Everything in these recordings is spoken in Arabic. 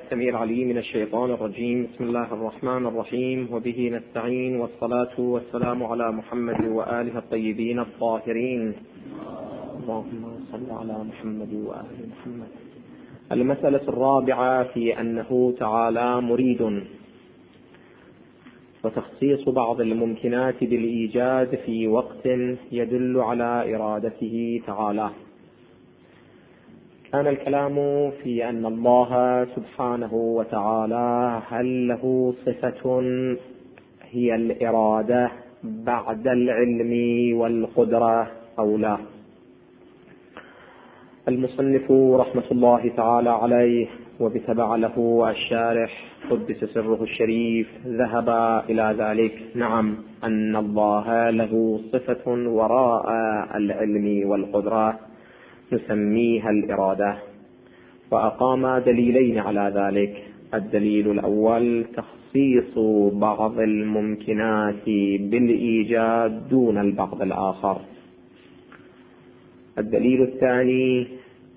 السميع العليم من الشيطان الرجيم. بسم الله الرحمن الرحيم، وبه نستعين، والصلاة والسلام على محمد وآله الطيبين الطاهرين. اللهم صل على محمد وآل محمد. المسألة الرابعة في أنه تعالى مريد، وتخصيص بعض الممكنات بالإيجاد في وقت يدل على إرادته تعالى. كان الكلام في أن الله سبحانه وتعالى هل له صفة هي الإرادة بعد العلم والقدرة أو لا. المصنف رحمة الله تعالى عليه وبتبع له الشارح قدس سره الشريف ذهب إلى ذلك، نعم، أن الله له صفة وراء العلم والقدرة نسميها الإرادة، وأقام دليلين على ذلك. الدليل الأول تخصيص بعض الممكنات بالإيجاد دون البعض الآخر. الدليل الثاني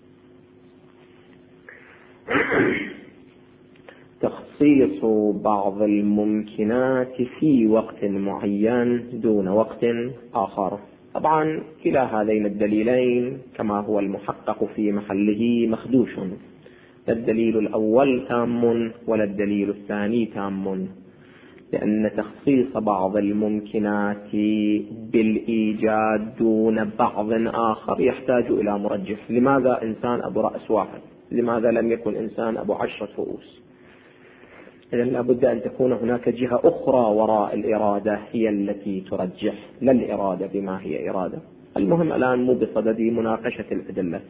تخصيص بعض الممكنات في وقت معين دون وقت آخر. طبعا كلا هذين الدليلين كما هو المحقق في محله مخدوش، الدليل الأول تام ولا الدليل الثاني تام، لأن تخصيص بعض الممكنات بالإيجاد دون بعض آخر يحتاج إلى مرجح. لماذا إنسان أبو رأس واحد؟ لماذا لم يكن إنسان أبو 10 رؤوس؟ إذن لابد أن تكون هناك جهة أخرى وراء الإرادة هي التي ترجح، لا الإرادة بما هي إرادة. المهم الآن مو بصدد مناقشة الأدلة،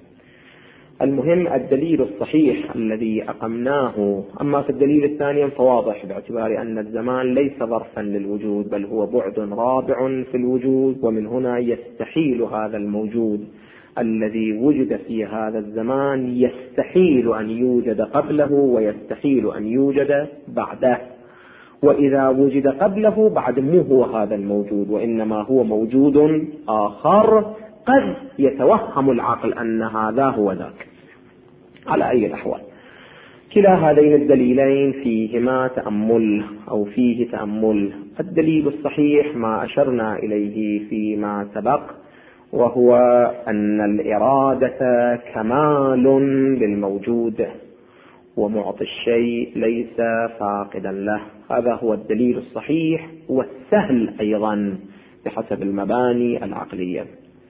المهم الدليل الصحيح الذي أقمناه. أما في الدليل الثاني فواضح، باعتبار أن الزمان ليس ظرفا للوجود بل هو بعد رابع في الوجود، ومن هنا يستحيل هذا الموجود الذي وجد في هذا الزمان يستحيل أن يوجد قبله ويستحيل أن يوجد بعده. وإذا وجد قبله بعد مو هو هذا الموجود، وإنما هو موجود آخر قد يتوهم العقل أن هذا هو ذاك. على أي الأحوال كلا هذين الدليلين فيهما تأمل أو فيه تأمل. الدليل الصحيح ما أشرنا إليه فيما سبق، وهو أن الإرادة كمال للموجود، ومعطي الشيء ليس فاقدا له. هذا هو الدليل الصحيح والسهل أيضا بحسب المباني العقلية.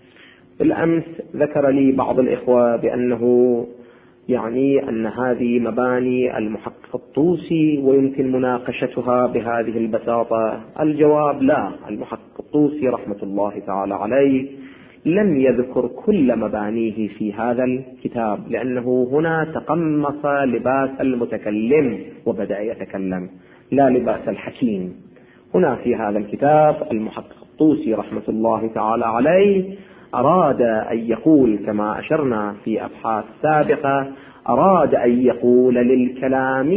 بالأمس ذكر لي بعض الإخوة بأنه يعني أن هذه مباني المحقق الطوسي ويمكن مناقشتها بهذه البساطة. الجواب لا، المحقق الطوسي رحمة الله تعالى عليه لم يذكر كل مبانيه في هذا الكتاب، لأنه هنا تقمص لباس المتكلم وبدأ يتكلم، لا لباس الحكيم. هنا في هذا الكتاب المحقق الطوسي رحمة الله تعالى عليه أراد أن يقول كما أشرنا في أبحاث سابقة، أراد أن يقول للكلام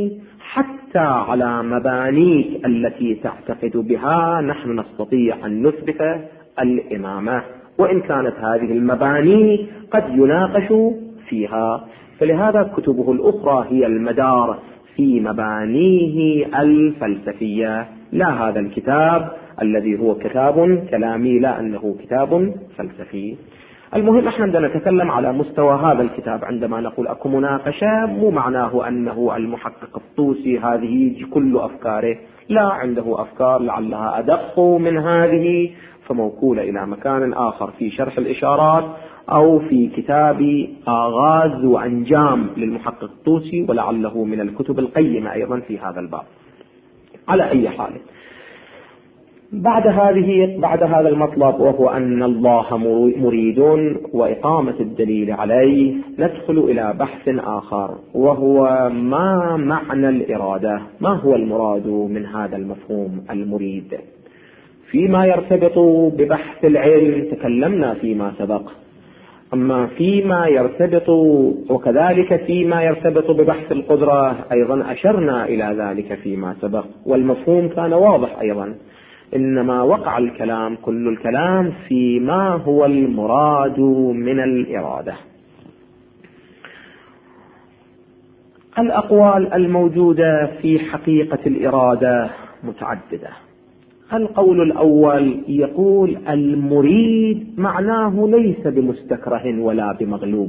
حتى على مبانيك التي تعتقد بها نحن نستطيع أن نثبت الإمامة، وإن كانت هذه المباني قد يناقش فيها. فلهذا كتبه الأخرى هي المدار في مبانيه الفلسفية، لا هذا الكتاب الذي هو كتاب كلامي، لا أنه كتاب فلسفي. المهم احنا عندما نتكلم على مستوى هذا الكتاب، عندما نقول أكو مناقشة مو معناه أنه المحقق الطوسي هذه كل أفكاره، لا، عنده أفكار لعلها أدق من هذه فموكولة إلى مكان آخر في شرح الإشارات أو في كتاب آغاز وأنجام للمحقق الطوسي، ولعله من الكتب القيمة أيضا في هذا الباب. على أي حال، بعد هذا المطلب وهو أن الله مريد وإقامة الدليل عليه، ندخل إلى بحث آخر، وهو ما معنى الإرادة، ما هو المراد من هذا المفهوم المريد. فيما يرتبط ببحث العلم تكلمنا فيما سبق، أما فيما يرتبط وكذلك فيما يرتبط ببحث القدرة أيضا أشرنا إلى ذلك فيما سبق، والمفهوم كان واضح أيضا. إنما وقع الكلام كل الكلام فيما هو المراد من الإرادة. الأقوال الموجودة في حقيقة الإرادة متعددة. القول الأول يقول المريد معناه ليس بمستكره ولا بمغلوب.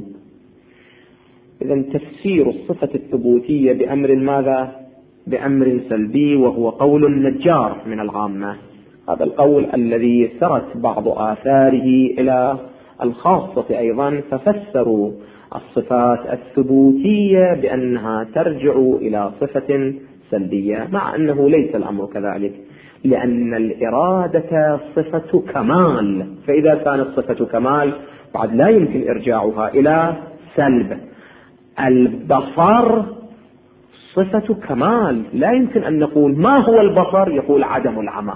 إذن تفسير الصفة الثبوتية بأمر ماذا؟ بأمر سلبي، وهو قول النجار من العامة. هذا القول الذي سرت بعض آثاره إلى الخاصة أيضا، ففسروا الصفات الثبوتية بأنها ترجع إلى صفة سلبية، مع أنه ليس الأمر كذلك، لأن الإرادة صفة كمال، فإذا كانت صفة كمال بعد لا يمكن إرجاعها إلى سلب. البصر صفة كمال، لا يمكن أن نقول ما هو البصر، يقول عدم العمى.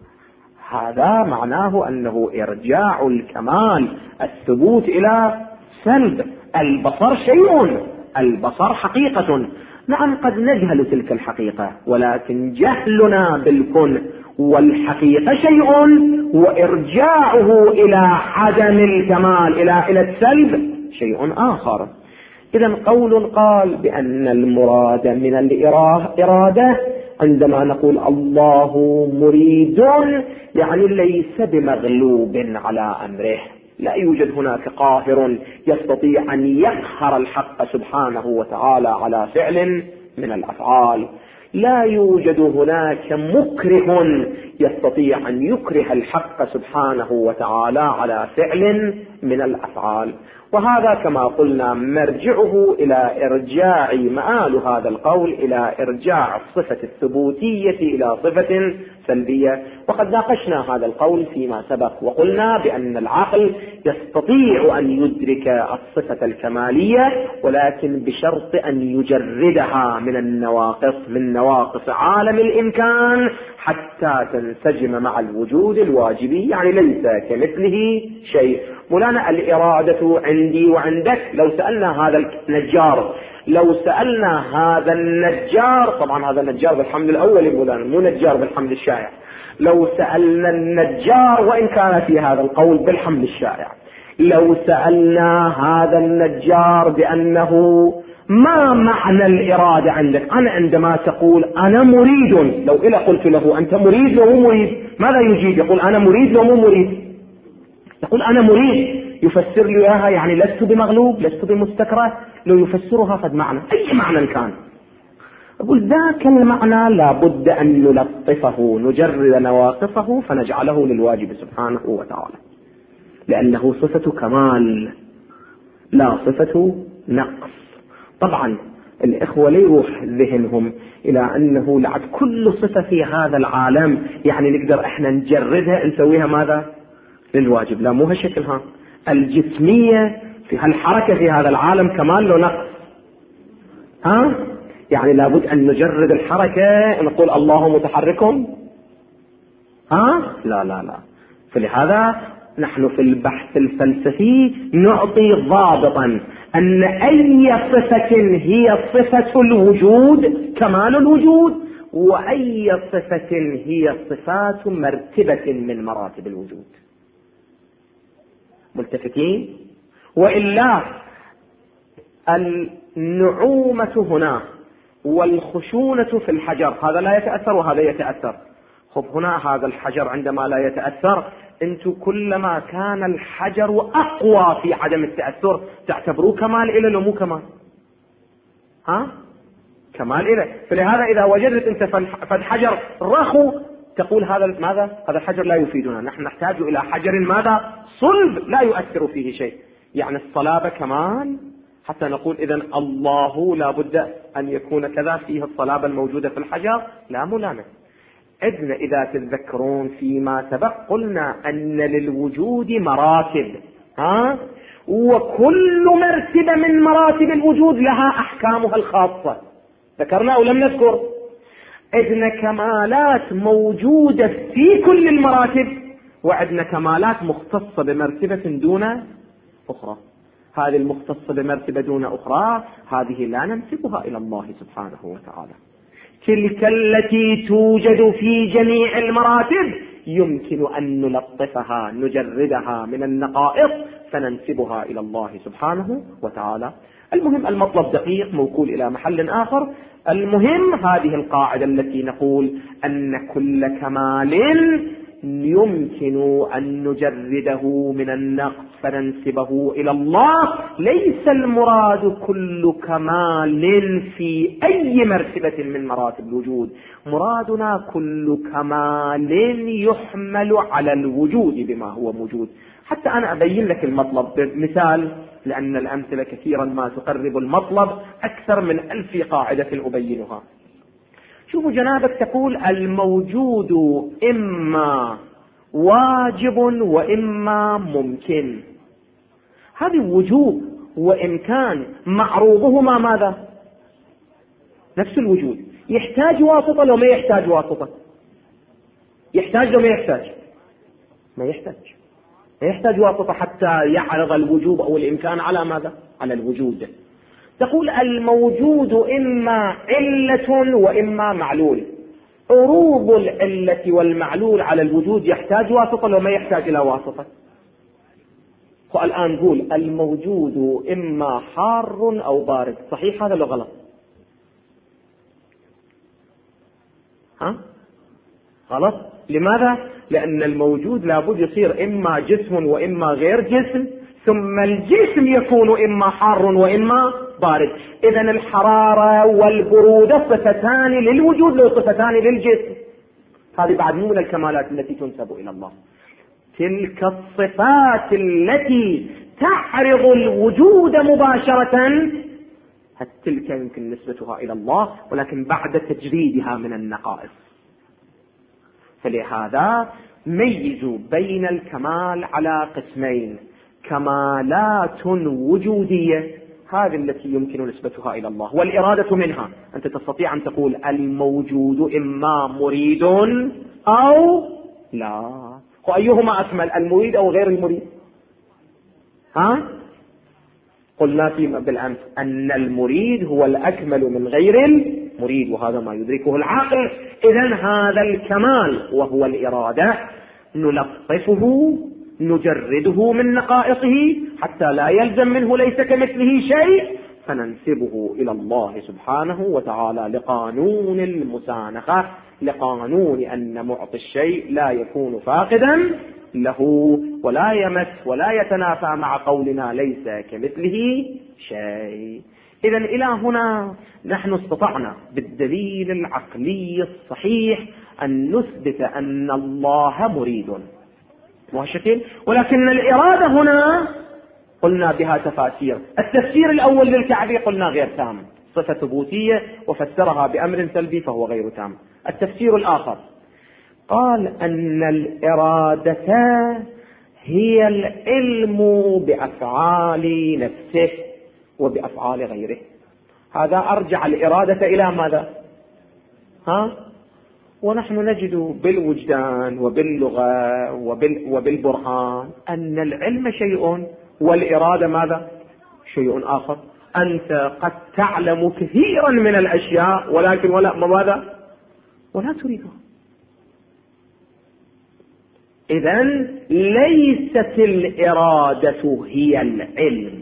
هذا معناه أنه إرجاع الكمال الثبوت إلى سلب. البصر شيء، البصر حقيقة، نعم قد نجهل تلك الحقيقة، ولكن جهلنا بالكون والحقيقة شيء، وإرجاعه إلى عدم الكمال إلى السلب شيء آخر. إذن قول قال بأن المراد من الإرادة عندما نقول الله مريد يعني ليس بمغلوب على أمره، لا يوجد هناك قاهر يستطيع أن يقهر الحق سبحانه وتعالى على فعل من الأفعال، لا يوجد هناك مكره يستطيع أن يكره الحق سبحانه وتعالى على فعل من الأفعال. وهذا كما قلنا مرجعه إلى إرجاع مآل هذا القول إلى إرجاع الصفة الثبوتية إلى صفة سلبية. وقد ناقشنا هذا القول فيما سبق، وقلنا بأن العقل يستطيع أن يدرك الصفة الكمالية، ولكن بشرط أن يجردها من النواقص، من نواقص عالم الإمكان، حتى تنسجم مع الوجود الواجبي، يعني ليس كمثله شيء. مولانا الإرادة عندي وعندك، لو سألنا هذا النجار، لو سألنا هذا النجار، طبعا هذا النجار بالحمد الأول مولانا، مو نجار بالحمد الشائع، لو سألنا النجار وإن كان في هذا القول بالحمد الشائع، لو سألنا هذا النجار بأنه ما معنى الإرادة عندك؟ أنا عندما تقول أنا مريد، لو إلا قلت له أنت مريد ومو مريد، ماذا يجيب؟ يقول أنا مريد ومو مريد، يقول أنا مريد، يفسر لي إياها يعني لست بمغلوب، لست بمستكره، لو يفسرها قد معنى أي معنى كان. أقول ذاك المعنى لابد أن نلطفه، نجرد نواقصه فنجعله للواجب سبحانه وتعالى، لأنه صفة كمال لا صفة نقص. طبعا الإخوة لا يروح ذهنهم إلى أنه لعد كل صفة في هذا العالم يعني نقدر إحنا نجردها نسويها ماذا؟ للواجب. لا، مو هالشكلها. الجسمية في هالحركة في هذا العالم كمال لو نقص، يعني لابد أن نجرد الحركة نقول الله متحرك، لا لا لا. فلهذا نحن في البحث الفلسفي نعطي ضابطا أن أي صفة هي صفة الوجود كمال الوجود، وأي صفة هي صفات مرتبة من مراتب الوجود. ملتفتين؟ وإلا النعومة هنا والخشونة في الحجر، هذا لا يتأثر وهذا يتأثر. خب هنا هذا الحجر عندما لا يتأثر، انتو كلما كان الحجر أقوى في عدم التأثر تعتبروه كمال إله لو مو كمال؟ كمال إله. فلهذا إذا وجدت انت فالحجر رخو تقول هذا ماذا؟ هذا الحجر لا يفيدنا، نحن نحتاج إلى حجر ماذا؟ صلب لا يؤثر فيه شيء. يعني الصلابة كمال حتى نقول إذن الله لابد أن يكون كذا، فيه الصلابة الموجودة في الحجر؟ لا ملامس. إذا تتذكرون فيما سبق قلنا أن للوجود مراتب، وكل مرتبة من مراتب الوجود لها أحكامها الخاصة، ذكرنا أو لم نذكر؟ إذن كمالات موجودة في كل المراتب، وعندنا كمالات مختصة بمرتبة دون أخرى. هذه المختصة بمرتبة دون أخرى هذه لا ننسبها إلى الله سبحانه وتعالى. تلك التي توجد في جميع المراتب يمكن أن نلطفها، نجردها من النقائص فننسبها إلى الله سبحانه وتعالى. المهم المطلب دقيق موكول إلى محل آخر. المهم هذه القاعدة التي نقول أن كل كمال يمكن أن نجرده من النقص فننسبه إلى الله. ليس المراد كل كمال في أي مرتبة من مراتب الوجود، مرادنا كل كمال يحمل على الوجود بما هو موجود. حتى أنا أبين لك المطلب بمثال، لأن الأمثلة كثيرا ما تقرب المطلب أكثر من 1000 قاعدة أبينها. شوفوا جنابك تقول الموجود إما واجب وإما ممكن. هذه وجوب وإمكان معروضهما ماذا؟ نفس الوجود. يحتاج واسطة لو ما يحتاج واسطة؟ يحتاج لو ما يحتاج؟ ما يحتاج. ما يحتاج واسطة حتى يعرض الوجوب أو الإمكان على ماذا؟ على الوجود. تقول الموجود إما علة وإما معلول. عروض العلة والمعلول على الوجود يحتاج واسطة لو ما يحتاج إلى واسطة؟ والآن نقول الموجود إما حار أو بارد، صحيح هذا لو غلط؟ غلط. لماذا؟ لأن الموجود لابد يصير إما جسم وإما غير جسم، ثم الجسم يكون إما حار وإما بارد. إذن الحرارة والبرودة صفتان للوجود لو صفتان للجسم. هذه بعد مو من الكمالات التي تنسب إلى الله. تلك الصفات التي تعرض الوجود مباشرة تلك يمكن نسبتها إلى الله، ولكن بعد تجريدها من النقائص. فلهذا ميزوا بين الكمال على قسمين: كمالات وجودية، هذه التي يمكن نسبتها إلى الله، والإرادة منها. أنت تستطيع أن تقول الموجود إما مريد أو لا، وأيهما أكمل، المريد أو غير المريد؟ قلنا فيما بالأمس أن المريد هو الأكمل من غير المريد، وهذا ما يدركه العقل. إذن هذا الكمال وهو الإرادة نلطفه نجرده من نقائصه حتى لا يلزم منه ليس كمثله شيء، فننسبه إلى الله سبحانه وتعالى لقانون المسانخة، لقانون أن معطي الشيء لا يكون فاقدا له ولا يمس ولا يتنافى مع قولنا ليس كمثله شيء. إذن إلى هنا نحن استطعنا بالدليل العقلي الصحيح أن نثبت أن الله مريد وشكل، ولكن الإرادة هنا قلنا بها تفاسير. التفسير الأول للكعبي قلنا غير تام، صفة ثبوتية وفسرها بأمر سلبي فهو غير تام. التفسير الآخر قال أن الإرادة هي العلم بأفعال نفسه وبأفعال غيره. هذا أرجع الإرادة إلى ماذا؟ ونحن نجد بالوجدان وباللغة وبالبرهان أن العلم شيء والإرادة ماذا؟ شيء آخر. أنت قد تعلم كثيرا من الأشياء ولكن ماذا؟ ولا تريدها. إذن ليست الإرادة هي العلم.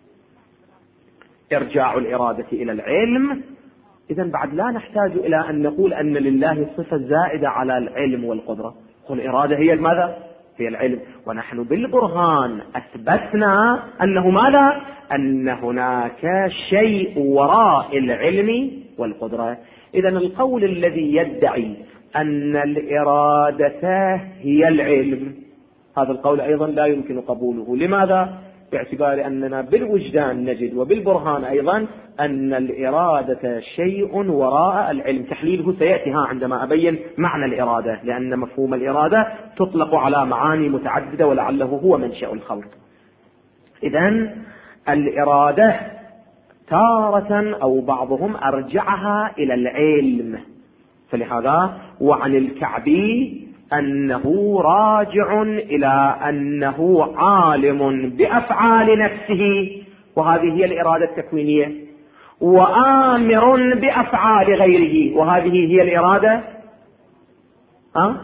إرجاع الإرادة إلى العلم. إذن بعد لا نحتاج إلى أن نقول أن لله صفة زائدة على العلم والقدرة، والإرادة هي ماذا؟ هي العلم. ونحن بالبرهان أثبتنا أنه ماذا؟ أن هناك شيء وراء العلم والقدرة. إذن القول الذي يدعي أن الإرادة هي العلم، هذا القول أيضا لا يمكن قبوله. لماذا؟ باعتبار أننا بالوجدان نجد وبالبرهان أيضا أن الإرادة شيء وراء العلم. تحليله سيأتي عندما أبين معنى الإرادة، لأن مفهوم الإرادة تطلق على معاني متعددة ولعله هو منشأ الخلق. إذن الإرادة تارة أو بعضهم أرجعها إلى العلم، فلهذا وعن الكعبي أنه راجع إلى أنه عالم بأفعال نفسه، وهذه هي الإرادة التكوينية، وآمر بأفعال غيره، وهذه هي الإرادة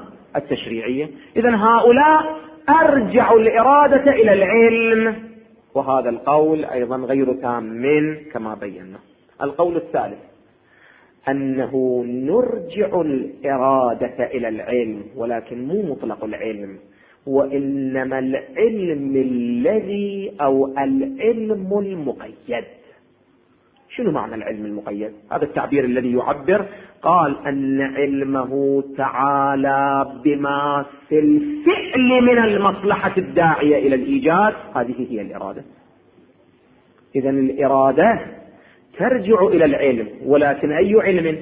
التشريعية. إذن هؤلاء أرجعوا الإرادة إلى العلم، وهذا القول أيضا غير تام كما بينا. القول الثالث أنه نرجع الإرادة إلى العلم، ولكن مو مطلق العلم، وإنما العلم الذي أو العلم المقيد. شنو معنى العلم المقيد؟ هذا التعبير الذي يعبر، قال أن علمه تعالى بما في الفعل من المصلحة الداعية إلى الإيجاد، هذه هي الإرادة. إذن الإرادة ترجع إلى العلم، ولكن أي علم؟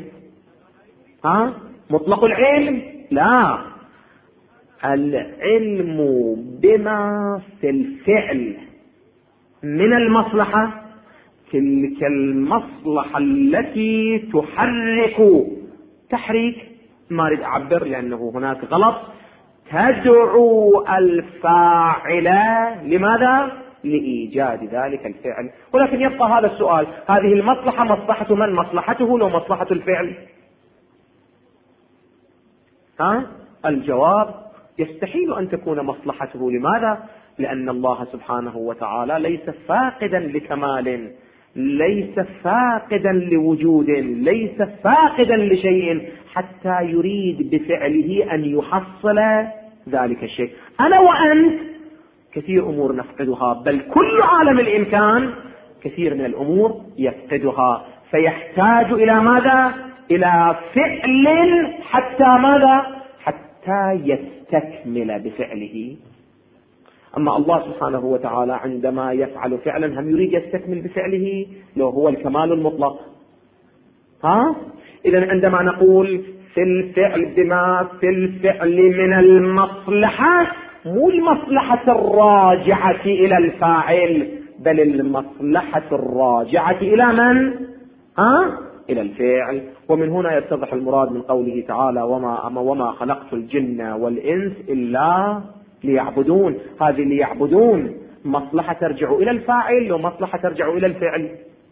مطلق العلم؟ لا، العلم بما في الفعل من المصلحة، تلك المصلحة التي تحريك ما أريد أعبر لأنه هناك غلط، تدعو الفاعل لماذا؟ لإيجاد ذلك الفعل. ولكن يبقى هذا السؤال، هذه المصلحة مصلحة من؟ مصلحته لو مصلحة الفعل؟ الجواب يستحيل أن تكون مصلحته. لماذا؟ لأن الله سبحانه وتعالى ليس فاقدا لكمال، ليس فاقدا لوجود، ليس فاقدا لشيء حتى يريد بفعله أن يحصل ذلك الشيء. أنا وأنت كثير أمور نفقدها، بل كل عالم الإمكان كثير من الأمور يفقدها، فيحتاج إلى ماذا؟ إلى فعل حتى ماذا؟ حتى يستكمل بفعله. أما الله سبحانه وتعالى عندما يفعل فعلا هم يريد يستكمل بفعله لو هو الكمال المطلق. إذن عندما نقول في الفعل بما في الفعل من المصلحة، مو المصلحة الراجعة إلى الفاعل، بل المصلحة الراجعة إلى من؟ إلى الفعل. ومن هنا يتضح المراد من قوله تعالى وما خلقت الجن والإنس إلا ليعبدون. هذه ليعبدون مصلحة ترجع إلى الفاعل ومصلحة ترجع إلى الفعل.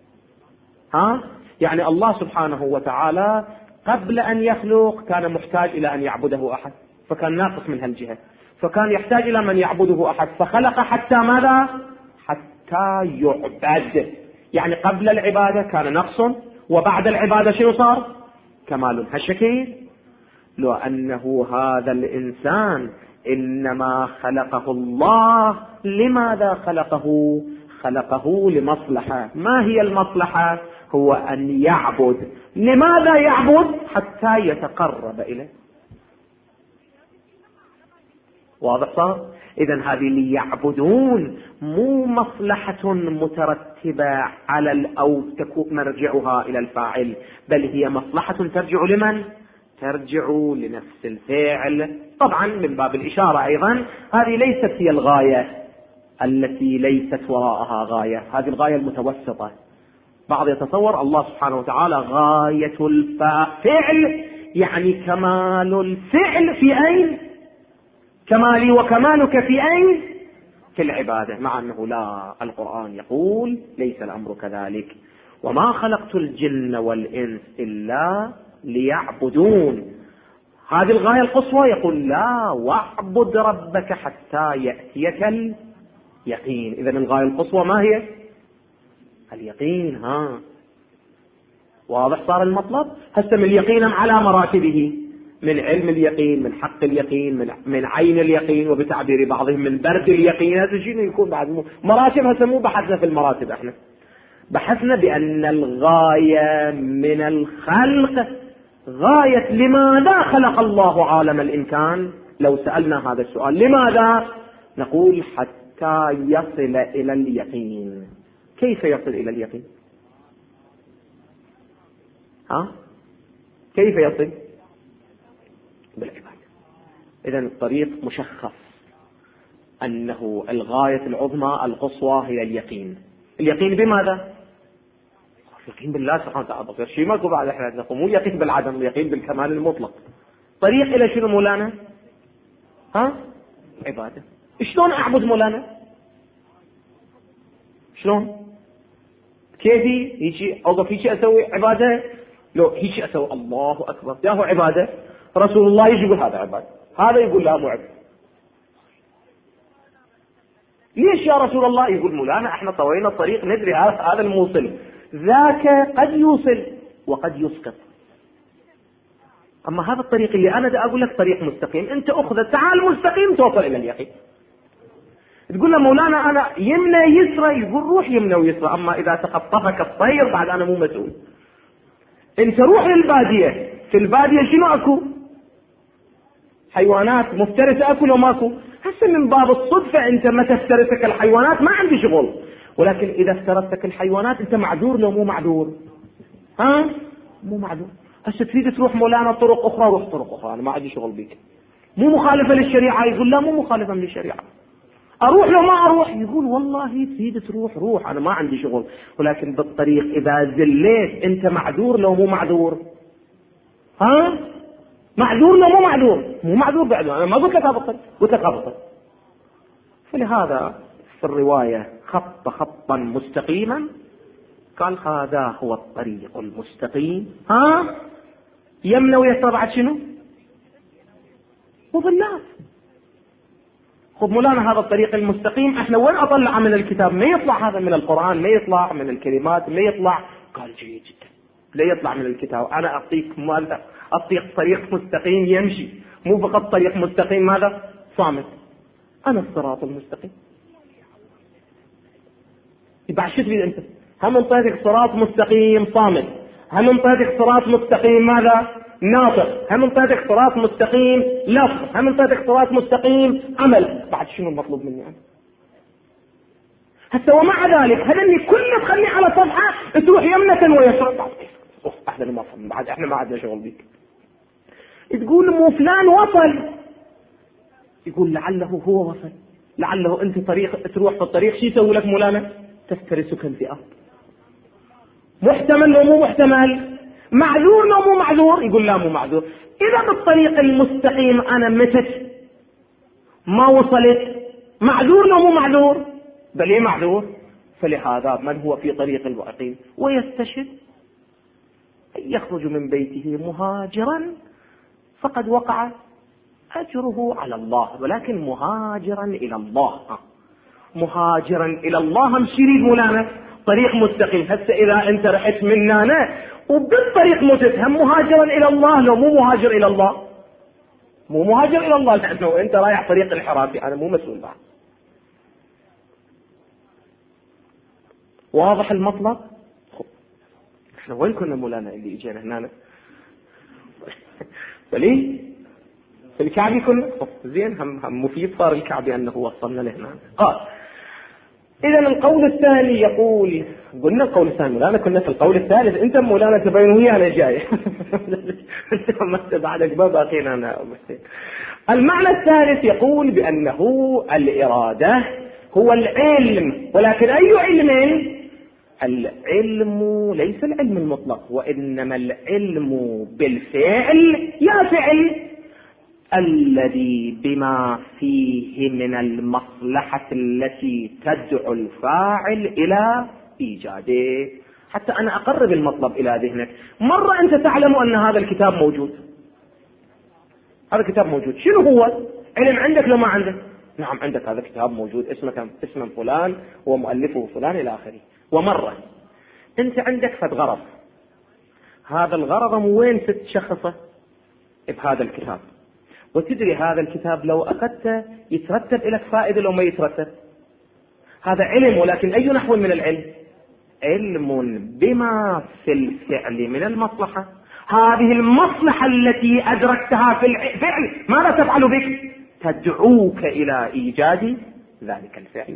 يعني الله سبحانه وتعالى قبل أن يخلق كان محتاج إلى أن يعبده أحد، فكان ناقص من هالجهة، فكان يحتاج إلى من يعبده أحد، فخلق حتى ماذا؟ حتى يعبد. يعني قبل العبادة كان نقص، وبعد العبادة شنو صار؟ كمال. هالشكل لو أنه هذا الإنسان إنما خلقه الله، لماذا خلقه؟ خلقه لمصلحة. ما هي المصلحة؟ هو أن يعبد. لماذا يعبد؟ حتى يتقرب إليه. واضح صار؟ إذن هذه ليعبدون مو مصلحة مترتبة على أو تكون مرجعها إلى الفاعل، بل هي مصلحة ترجع لمن؟ ترجع لنفس الفعل. طبعا من باب الإشارة أيضا هذه ليست هي الغاية التي ليست وراءها غاية، هذه الغاية المتوسطة. بعض يتصور الله سبحانه وتعالى غاية الفعل يعني كمال الفعل في أين؟ كمالي وكمالك في أين؟ في العبادة، مع أنه لا، القرآن يقول ليس الأمر كذلك. وما خلقت الجن والإنس إلا ليعبدون، هذه الغاية القصوى. يقول لا، واعبد ربك حتى يأتيك اليقين. إذن الغاية القصوى ما هي؟ اليقين. واضح صار المطلب؟ هسه من اليقين على مراتبه، من علم اليقين، من حق اليقين، من عين اليقين، وبتعبير بعضهم من برد اليقين. هذا شيء يكون بعد مراتب. هسه مو بحثنا في المراتب، احنا بحثنا بأن الغاية من الخلق غاية لماذا خلق الله عالم الإمكان. لو سألنا هذا السؤال لماذا، نقول حتى يصل إلى اليقين. كيف يصل إلى اليقين؟ كيف يصل؟ بالعبادة. إذن الطريق مشخص أنه الغاية العظمى القصوى هي اليقين. اليقين بماذا؟ اليقين بالله سبحانه وتعالى. شيء ما بعد احنا نقول مو اليقين بالعدم، اليقين بالكمال المطلق. طريق إلى شنو مولانا؟ عبادة. شلون أعبد مولانا؟ شلون؟ كيفي هيجي أوقف هيجي أسوي عبادة؟ لو هيجي أسوي الله أكبر يا هو عبادة. رسول الله يجي يقول هذا عبادة، هذا يقول لا مو عبادة. ليش يا رسول الله؟ يقول مولانا احنا طوينا الطريق ندري هذا الموصل، ذاك قد يوصل وقد يسقط. اما هذا الطريق اللي انا دا اقول لك طريق مستقيم، انت اخذ تعال مستقيم توصل الى اليقين. تقول له مولانا انا يمنى يسرى، يقول روح يمنى ويسرى، اما اذا تخطفك الطير بعد انا مو مسؤول. انت روح للبادية، في البادية شنو اكو؟ حيوانات مفترسة اكو لو ماكو؟ هسه من باب الصدفة انت ما تفترسك الحيوانات ما عندي شغل، ولكن اذا افترستك الحيوانات انت معذور لو مو معذور؟ مو معذور. هسه تريد تروح مولانا طرق اخرى، روح طرق اخرى، انا ما عندي شغل بيك. مو مخالفة للشريعة؟ يقول لا مو مخالفة للشريعة. اروح لو ما اروح؟ يقول والله تريد تروح روح، انا ما عندي شغل، ولكن بالطريق اذا زليت انت معذور لو مو معذور؟ معذور لو مو معذور؟ مو معذور بعد، انا ما قلت لك هذا الطريق، قلت لك هذا الطريق. فلهذا في الرواية خط خطا مستقيما، قال هذا هو الطريق المستقيم. يمنى ويسرى بعد شنو؟ مظلات. خذ مولانا هذا الطريق المستقيم احنا وين اطلع من الكتاب؟ ما يطلع هذا من القرآن، ما يطلع من الكلمات، ما يطلع. قال جيد جدا، لا يطلع من الكتاب. انا اعطيك طريق مستقيم يمشي، مو فقط طريق مستقيم ماذا؟ صامت. انا الصراط المستقيم. يبقى شو تريد انت؟ هم انطيتك صراط مستقيم صامت، هم انطيتك صراط مستقيم ماذا؟ ناطق، هم انطيتك صراط مستقيم لفظ، هم انطيتك صراط مستقيم عمل. بعد شنو المطلوب مني انا؟ هسه ومع ذلك هذا اللي كله تخلي على صفحه تروح يمنة ويسرى. بعد احنا ما فهم، بعد احنا ما عندنا شغل بيك. تقول مو فلان وصل، يقول لعله هو وصل، لعله انت طريق تروح في الطريق شو يسوي لك مولانا؟ تفترسك الفئة. محتمل لو مو محتمل؟ معذور لو مو معذور؟ يقول لا مو معذور. اذا بالطريق المستقيم انا متت ما وصلت، معذور لو مو معذور؟ بل ايه معذور. فلهذا من هو في طريق الواقين ويستشهد ان يخرج من بيته مهاجرا فقد وقع اجره على الله، ولكن مهاجرا الى الله. مهاجرا الى الله مش يريد مولانا طريق مستقيم. هسه اذا انت رحت مننا وبالطريق متت، هم مهاجرا الى الله لو مو مهاجر الى الله؟ مو مهاجر الى الله، لانه انت رايح طريق الانحرافي، انا مو مسؤول بعد. واضح المطلب؟ احنا وين كنا مولانا اللي اجينا هنا؟ فليه في الكعبي كنا زين، هم مفيد صار الكعبي انه وصلنا لهنا. قال اذا القول الثاني يقول، قلنا القول الثاني مولانا، كنا في القول الثالث، انت مولانا تبين ويانا جاي. انت بعدك ما باقينا انا. المعنى الثالث يقول بانه الاراده هو العلم، ولكن اي علم؟ العلم ليس العلم المطلق، وانما العلم بالفعل يا فعل الذي بما فيه من المصلحة التي تدعو الفاعل إلى إيجاده. حتى أنا أقرب المطلب إلى ذهنك. مرة أنت تعلم أن هذا الكتاب موجود، هذا الكتاب موجود، شنو هو؟ علم عندك لو ما عندك؟ نعم عندك، هذا الكتاب موجود، اسمه فلان ومؤلفه فلان إلى آخره. ومرة أنت عندك فد غرض، هذا الغرض مو وين تتشخصه؟ بهذا الكتاب، وتدري هذا الكتاب لو أخذته يترتب لك فائدة لو ما يترتب. هذا علم، ولكن أي نحو من العلم؟ علم بما في الفعل من المصلحة. هذه المصلحة التي أدركتها في الفعل ماذا تفعل بك؟ تدعوك إلى إيجاد ذلك الفعل.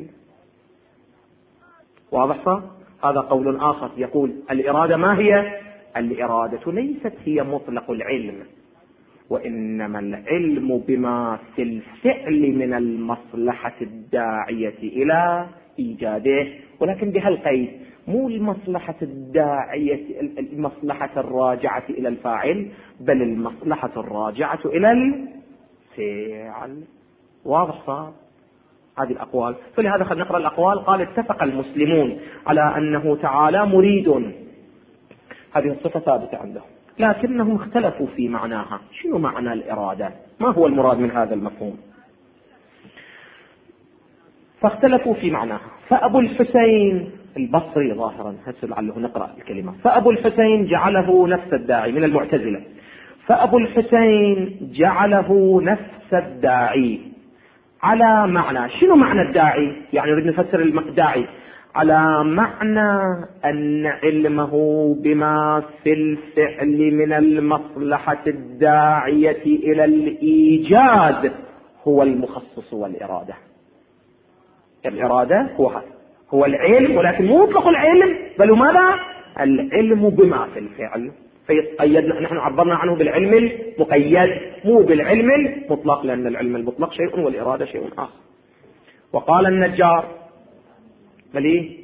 واضح صار؟ هذا قول آخر يقول الإرادة ما هي؟ الإرادة ليست هي مطلق العلم، وإنما العلم بما في الفعل من المصلحة الداعية إلى إيجاده، ولكن بهالقيد، مو المصلحة الداعية المصلحة الراجعة إلى الفاعل، بل المصلحة الراجعة إلى الفعل. واضح صار؟ هذه الأقوال. فلهذا خلينا نقرأ الأقوال. قال اتفق المسلمون على أنه تعالى مريد، هذه الصفة ثابتة عندهم، لكنهم اختلفوا في معناها. شنو معنى الإرادة؟ ما هو المراد من هذا المفهوم؟ فاختلفوا في معناها. فأبو الحسين البصري ظاهرا، هسه لعله نقرأ الكلمة. فأبو الحسين جعله نفس الداعي من المعتزلة. فأبو الحسين جعله نفس الداعي على معنى، شنو معنى الداعي؟ يعني نريد نفسر الداعي على معنى أن علمه بما في الفعل من المصلحة الداعية إلى الإيجاد هو المخصص والإرادة. الإرادة هو العلم، ولكن مو مطلق العلم، بل ماذا؟ العلم بما في الفعل. فيتقيدنا، نحن عبرنا عنه بالعلم المقيد مو بالعلم المطلق، لأن العلم المطلق شيء والإرادة شيء آخر. وقال النجار بلي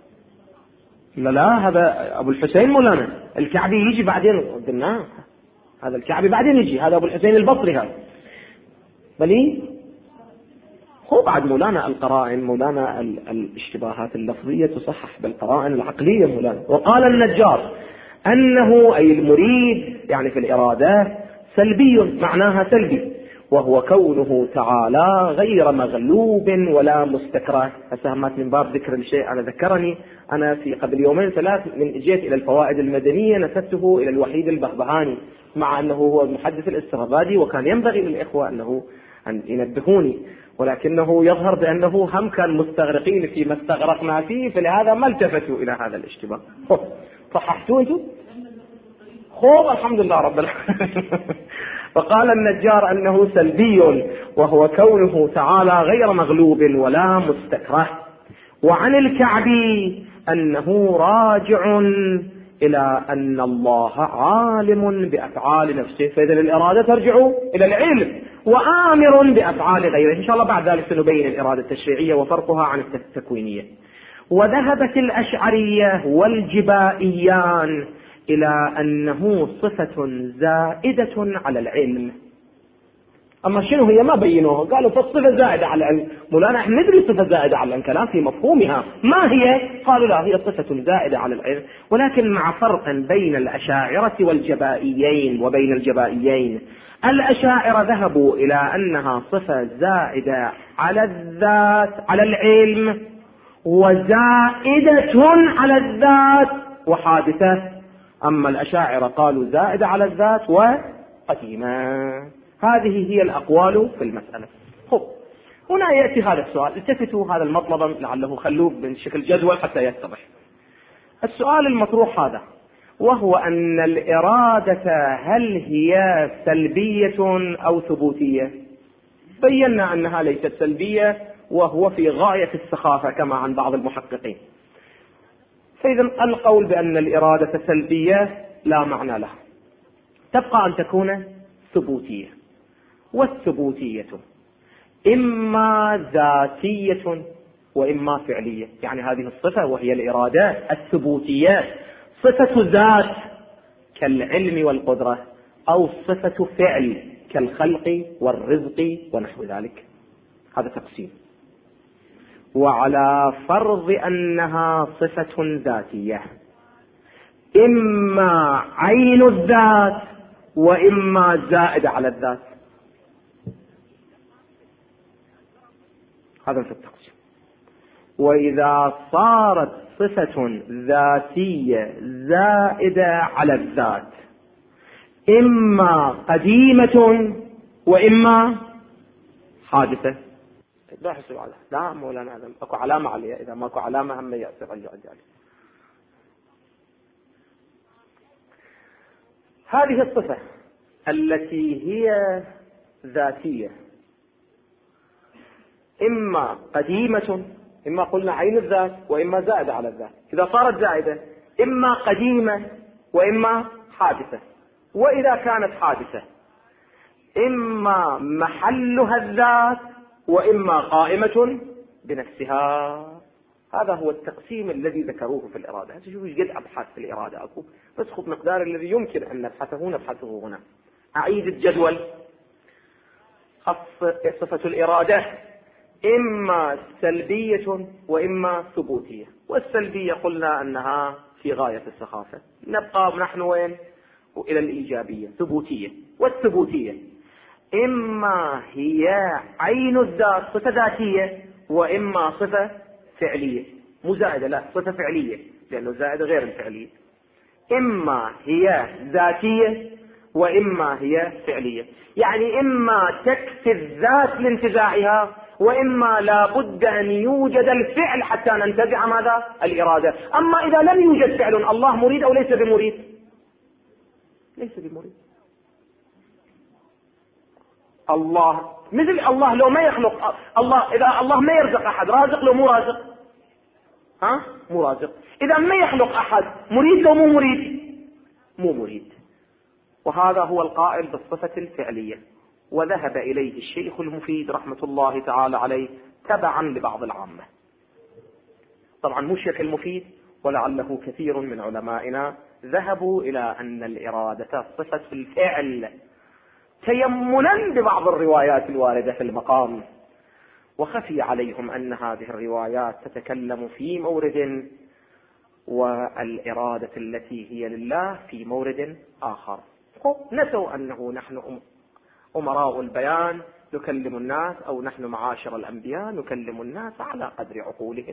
لا هذا أبو الحسين مولانا، الكعبي يجي بعدين، قلنا هذا الكعبي بعدين يجي، هذا أبو الحسين البصري هذا بلي هو بعد مولانا القرائن، مولانا الاشتباهات اللفظية تصحح بالقرائن العقلية مولانا. وقال النجار أنه أي المريد يعني في الإرادة سلبي، معناها سلبي، وهو كونه تعالى غير مغلوب ولا مستكره. هسه من باب ذكر الشيء، أنا ذكرني أنا في قبل يومين ثلاث من جيت إلى الفوائد المدنية نسبته إلى الوحيد البهبهاني، مع أنه هو المحدث الاسترابادي، وكان ينبغي للإخوة أنه أن ينبهوني، ولكنه يظهر بأنه هم كان مستغرقين فيما استغرقنا فيه، فلهذا ما التفتوا إلى هذا الاشتباه. صححتوا أنتم؟ الحمد لله رب العالمين. فقال النجار أنه سلبي، وهو كونه تعالى غير مغلوب ولا مستكره. وعن الكعبي أنه راجع إلى أن الله عالم بأفعال نفسه، فإذا الإرادة ترجع إلى العلم، وآمر بأفعال غيره. إن شاء الله بعد ذلك سنبين الإرادة التشريعية وفرقها عن التكوينية. وذهبت الأشعرية والجبائيان إلى أنه صفة زائدة على العلم. أما شنو هي ما بينوها، قالوا فالصفة زائدة على العلم. مولانا احنا ندري صفة زائدة على العلم، كلام في مفهومها، ما هي؟ قالوا لا، هي صفة زائدة على العلم، ولكن مع فرق بين الأشاعرة والجبائيين وبين الجبائيين. الأشاعرة ذهبوا إلى أنها صفة زائدة على الذات على العلم، وزائدة على الذات وحادثة. أما الأشاعرة قالوا زائدة على الذات وقديمة. هذه هي الأقوال في المسألة. هنا يأتي هذا السؤال، التفتوا هذا المطلب لعله خلوه بشكل جدول حتى يتضح. السؤال المطروح هذا، وهو أن الإرادة هل هي سلبية أو ثبوتية؟ بينا أنها ليست سلبية، وهو في غاية السخافة كما عن بعض المحققين. فإذا القول بأن الإرادة سلبية لا معنى لها، تبقى أن تكون ثبوتية. والثبوتية إما ذاتية وإما فعلية. يعني هذه الصفة وهي الإرادة الثبوتية صفة ذات كالعلم والقدرة، أو صفة فعل كالخلق والرزق ونحو ذلك. هذا تقسيم. وعلى فرض أنها صفة ذاتية، إما عين الذات وإما زائد على الذات. هذا في التقسيم. وإذا صارت صفة ذاتية زائدة على الذات، إما قديمة وإما حادثة. لا حسب على لا مولانا، هذا اكو علامة عليها، إذا ماكو علامة هم يأتي رجع ذلك. هذه الصفة التي هي ذاتية إما قديمة، إما قلنا عين الذات، وإما زائدة على الذات. إذا صارت زائدة إما قديمة وإما حادثة. وإذا كانت حادثة إما محلها الذات وإما قائمة بنفسها. هذا هو التقسيم الذي ذكروه في الإرادة. شوفوا ايش قد أبحاث في الإرادة أكو، بس خذ مقدار الذي يمكن أن نبحثه هنا. أعيد الجدول. صفة الإرادة إما سلبية وإما ثبوتية. والسلبية قلنا أنها في غاية السخافة. نبقى نحن وين؟ إلى الإيجابية ثبوتية. والثبوتية إما هي عين الذات صفة ذاتية، وإما صفة فعلية، مو زائدة، لا صفة فعلية، لأنه زائدة غير الفعلية. إما هي ذاتية وإما هي فعلية، يعني إما تكفي الذات لانتزاعها، وإما لا بد أن يوجد الفعل حتى ننتزع ماذا؟ الإرادة. أما إذا لم يوجد فعل، الله مريد أو ليس بمريد؟ ليس بمريد. الله مثل الله لو ما يخلق الله، إذا الله ما يرزق أحد، رازق لو مو رازق؟ مو رازق. إذا ما يخلق أحد، مريد لو مو مريد؟ مو مريد. وهذا هو القائل بالصفة الفعلية، وذهب إليه الشيخ المفيد رحمة الله تعالى عليه تبعا لبعض العامة. طبعا مو الشيخ المفيد، ولعله كثير من علمائنا ذهبوا إلى أن الإرادة صفة الفعل تيمنا ببعض الروايات الواردة في المقام، وخفي عليهم أن هذه الروايات تتكلم في مورد والإرادة التي هي لله في مورد آخر. نسوا أنه نحن أمراء البيان نكلم الناس، أو نحن معاشر الأنبياء نكلم الناس على قدر عقولهم.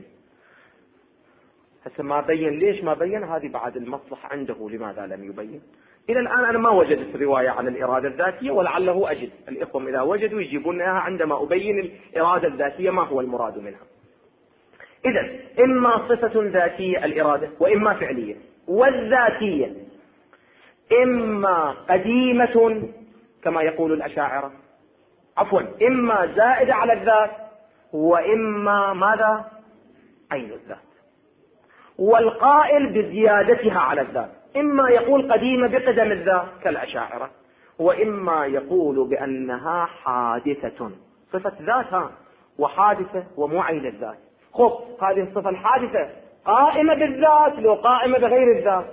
هسه ما بين، ليش ما بين؟ هذه بعد المصلحة عنده، لماذا لم يبين؟ إلى الآن أنا ما وجدت رواية عن الإرادة الذاتية، ولعله أجد. الإخوة إذا وجدوا يجيبون لها عندما أبين الإرادة الذاتية ما هو المراد منها. إذن إما صفة ذاتية الإرادة، وإما فعلية. والذاتية إما قديمة كما يقول الأشاعرة، عفوا إما زائدة على الذات، وإما ماذا؟ عين الذات. والقائل بزيادتها على الذات إما يقول قديمة بقدم الذات كالأشاعرة، وإما يقول بأنها حادثة، صفة ذاتها وحادثة ومو عين الذات. خب هذه الصفة الحادثة قائمة بالذات لو قائمة بغير الذات؟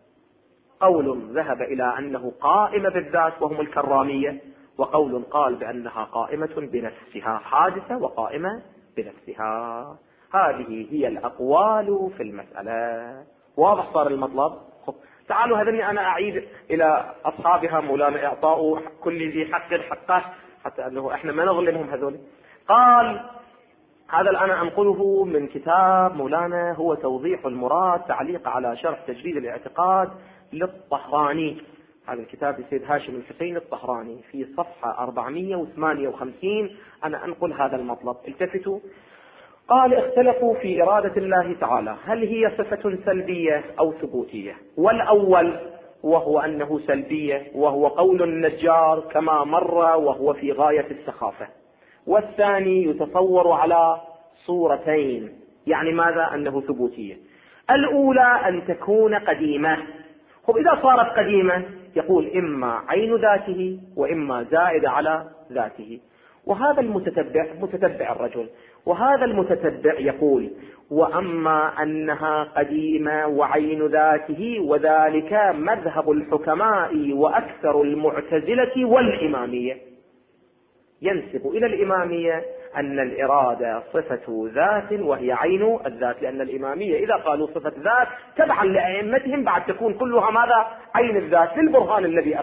قول ذهب إلى أنه قائمة بالذات وهم الكرامية، وقول قال بأنها قائمة بنفسها، حادثة وقائمة بنفسها. هذه هي الأقوال في المسألة. واضح صار المطلب؟ تعالوا هذني أنا أعيد إلى أصحابها مولانا إعطاء كل ذي حق حقه، حتى أنه إحنا ما نظلمهم هذول. قال هذا الآن أنقله من كتاب مولانا، هو توضيح المراد، تعليق على شرح تجريد الاعتقاد للطهراني. هذا الكتاب لسيد هاشم الحسين الطهراني في صفحة 458. أنا أنقل هذا المطلب، التفتوا. قال اختلفوا في إرادة الله تعالى، هل هي صفة سلبية أو ثبوتية؟ والأول وهو أنه سلبية، وهو قول النجار كما مر وهو في غاية السخافة. والثاني يتصور على صورتين، يعني ماذا؟ أنه ثبوتية. الأولى أن تكون قديمة. خب إذا صارت قديمة يقول إما عين ذاته وإما زائد على ذاته. وهذا متتبع الرجل، وهذا المتتبع يقول وأما أنها قديمة وعين ذاته، وذلك مذهب الحكماء وأكثر المعتزلة والإمامية. ينسب إلى الإمامية أن الإرادة صفة ذات وهي عين الذات، لأن الإمامية إذا قالوا صفة ذات تبعا لأئمتهم بعد تكون كلها ماذا؟ عين الذات، للبرهان الذي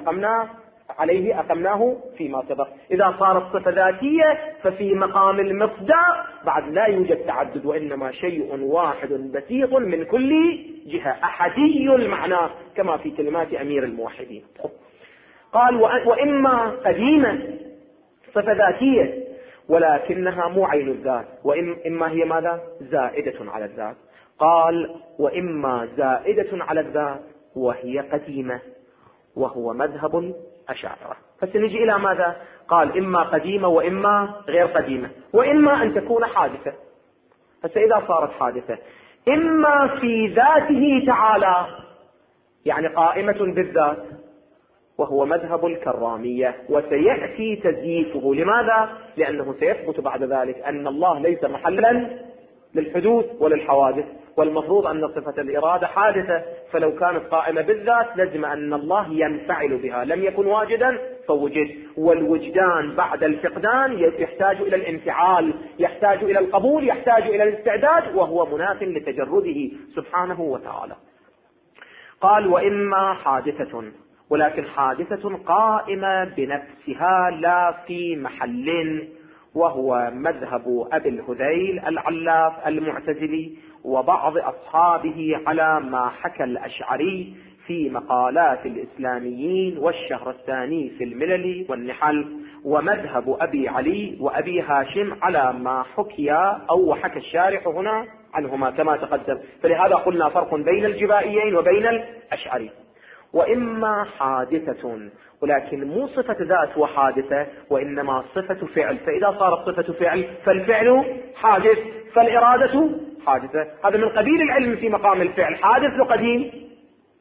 أقمناه فيما سبق. إذا صارت صفة ذاتية ففي مقام المصداق بعد لا يوجد تعدد، وإنما شيء واحد بسيط من كل جهة، أحدي المعنى كما في كلمات أمير الموحدين. قال وإما قديمة صفة ذاتية ولكنها مو عين الذات، وإما هي ماذا؟ زائدة على الذات. قال وإما زائدة على الذات وهي قديمة، وهو مذهب الأشاعرة. فسنجي إلى ماذا؟ قال إما قديمة وإما غير قديمة، وإما أن تكون حادثة. فإذا صارت حادثة إما في ذاته تعالى، يعني قائمة بالذات، وهو مذهب الكرامية، وسيأتي تزييفه. لماذا؟ لأنه سيثبت بعد ذلك أن الله ليس محلا للحدوث وللحوادث، والمفروض أن صفة الإرادة حادثة، فلو كانت قائمة بالذات لازم أن الله ينفعل بها، لم يكن واجدا فوجد. والوجدان بعد الفقدان يحتاج إلى الانفعال، يحتاج إلى القبول، يحتاج إلى الاستعداد، وهو مناف لتجرده سبحانه وتعالى. قال وإما حادثة، ولكن حادثة قائمة بنفسها لا في محل، وهو مذهب أبي الهذيل العلاف المعتزلي وبعض أصحابه على ما حكى الأشعري في مقالات الإسلاميين والشهرستاني في الملل والنحل، ومذهب أبي علي وأبي هاشم على ما حكي أو حكى الشارح هنا عنهما كما تقدم. فلهذا قلنا فرق بين الجبائيين وبين الأشعري. وإما حادثة، ولكن مو صفة ذات وحادثة، وإنما صفة فعل، فإذا صارت صفة فعل فالفعل حادث، فالإرادة حادثة. هذا من قبيل العلم في مقام الفعل، حادث وقديم.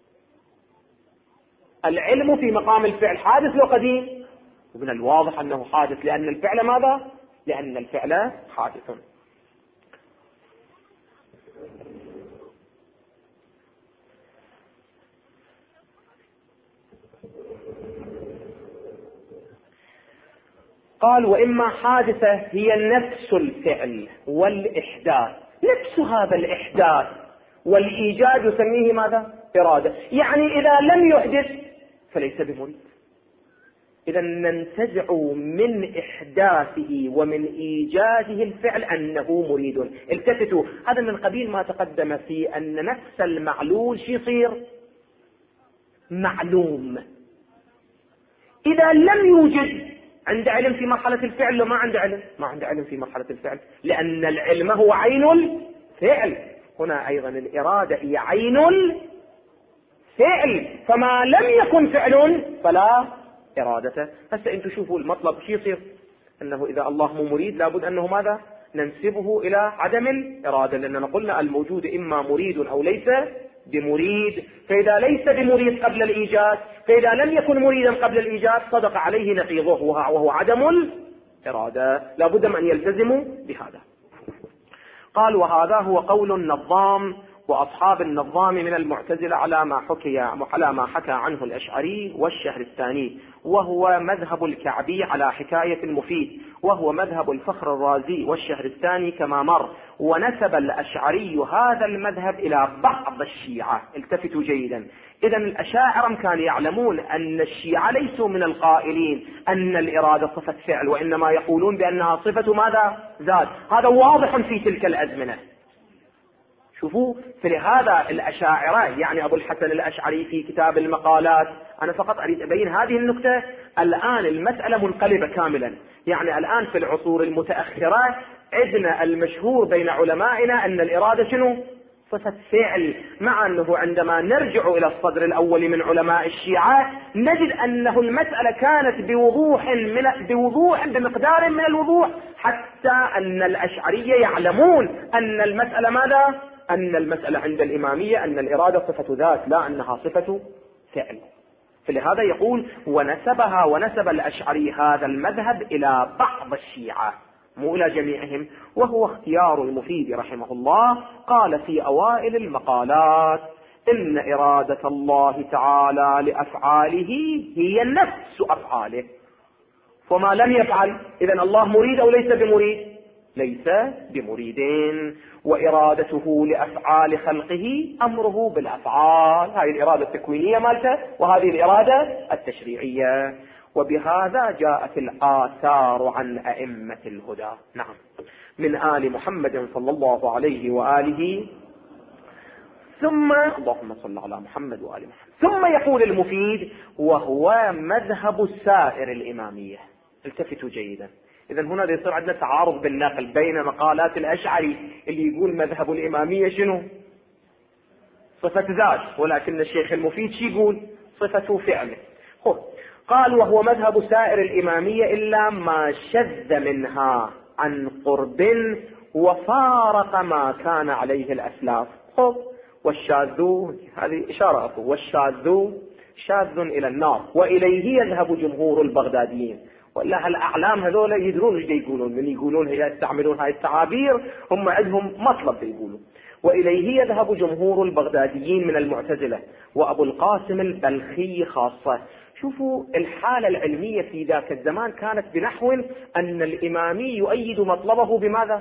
العلم في مقام الفعل حادث وقديم، ومن الواضح أنه حادث، لأن الفعل ماذا؟ لأن الفعل حادث. قال وإما حادثة هي نفس الفعل والإحداث، نفس هذا الإحداث والإيجاد يسميه ماذا؟ إرادة. يعني إذا لم يحدث فليس بمريد. إذا ننتزع من إحداثه ومن إيجاده الفعل أنه مريد. التفتوا، هذا من قبيل ما تقدم في أن نفس المعلول شي يصير معلوم. إذا لم يوجد عند علم في مرحلة الفعل، وما عند علم، ما عند علم في مرحلة الفعل، لأن العلم هو عين الفعل. هنا أيضا الإرادة هي عين الفعل، فما لم يكن فعل فلا إرادة. هسه أنتم شوفوا المطلب شو يصير، أنه إذا الله مو مريد لابد أنه ماذا؟ ننسبه إلى عدم الإرادة، لأننا قلنا الموجود إما مريد أو ليس بمريد. فإذا ليس بمريد قبل الإيجاد، فإذا لم يكن مريدا قبل الإيجاد صدق عليه نقيضه وهو عدم الإرادة، لابد من أن يلتزموا بهذا. قال وهذا هو قول النظام وأصحاب النظام من المعتزلة على ما حكى عنه الأشعري والشهرستاني، وهو مذهب الكعبي على حكاية المفيد، وهو مذهب الفخر الرازي والشهرستاني كما مر. ونسب الأشعري هذا المذهب إلى بعض الشيعة. التفتوا جيدا، إذا الأشاعرة كانوا يعلمون أن الشيعة ليسوا من القائلين أن الإرادة صفة فعل، وإنما يقولون بأنها صفة ماذا؟ ذات. هذا واضح في تلك الأزمنة. شوفوا، فلهذا الأشاعرة يعني أبو الحسن الأشعري في كتاب المقالات، أنا فقط أريد أبين هذه النكتة. الآن المسألة منقلبة كاملا، يعني الآن في العصور المتأخرة عندنا المشهور بين علمائنا أن الإرادة شنو؟ صفة فعل، مع أنه عندما نرجع إلى الصدر الأول من علماء الشيعة نجد أنه المسألة كانت بوضوح بمقدار من الوضوح، حتى أن الأشعرية يعلمون أن المسألة ماذا؟ أن المسألة عند الإمامية أن الإرادة صفة ذات، لا أنها صفة فعل. فلهذا يقول ونسب الأشعري هذا المذهب إلى بعض الشيعة مو إلى جميعهم، وهو اختيار المفيد رحمه الله. قال في أوائل المقالات إن إرادة الله تعالى لأفعاله هي نفس أفعاله، فما لم يفعل إذا الله مريد أو ليس بمريد؟ ليس بمريدين. وإرادته لأفعال خلقه أمره بالأفعال، هذه الإرادة التكوينية مالته، وهذه الإرادة التشريعية. وبهذا جاءت الآثار عن أئمة الهدى، نعم، من آل محمد صلى الله عليه وآله. ثم اللهم صل على محمد وآل محمد. ثم يقول المفيد وهو مذهب سائر الإمامية. التفتوا جيدا، إذن هنا يصير عندنا تعارض بالنقل بين مقالات الأشعري اللي يقول مذهب الإمامية شنو؟ صفة ذات، ولكن الشيخ المفيد شي يقول؟ صفة فعل. قال وهو مذهب سائر الإمامية إلا ما شذ منها عن قرب وفارق ما كان عليه الأسلاف. والشاذ، هذه إشارة، والشاذ شاذ إلى النار وإليه يذهب جمهور البغداديين. ولا الأعلام هذول يدرون ايش يقولون، من يقولون هي يستعملون هاي التعابير هم عندهم مطلب يقولوا. وإليه يذهب جمهور البغداديين من المعتزلة وأبو القاسم البلخي خاصة. شوفوا الحالة العلمية في ذاك الزمان كانت بنحو أن الإمامي يؤيد مطلبه بماذا؟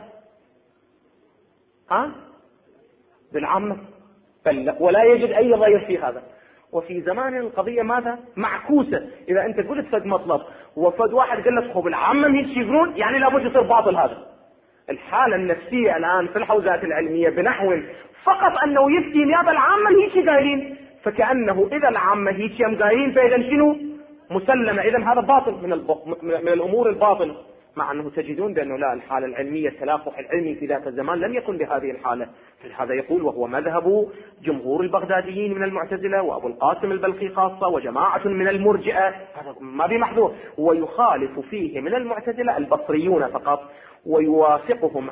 بالعامة، ولا يجد أي غير في هذا. وفي زمان القضية ماذا؟ معكوسة. إذا أنت قلت فد مطلب وفد واحد قال لك خب العامة هيك يقولون، يعني لابد يصير باطل. هذا الحالة النفسية الآن في الحوزات العلمية بنحو فقط أنه يفتي نيابة العامة هيك قايلين، فكأنه إذا العامة هيك يم قايلين فإذا شنو؟ مسلمة. إذا هذا باطل من الأمور الباطلة، مع أنه تجدون بأنه لا، الحالة العلمية التلاقح العلمي في ذات الزمان لم يكن بهذه الحالة. هذا يقول وهو مذهب جمهور البغداديين من المعتزلة وأبو القاسم البلخي خاصة وجماعة من المرجئة، هذا ما بمحذور. ويخالف فيه من المعتزلة البصريون فقط، ويوافقهم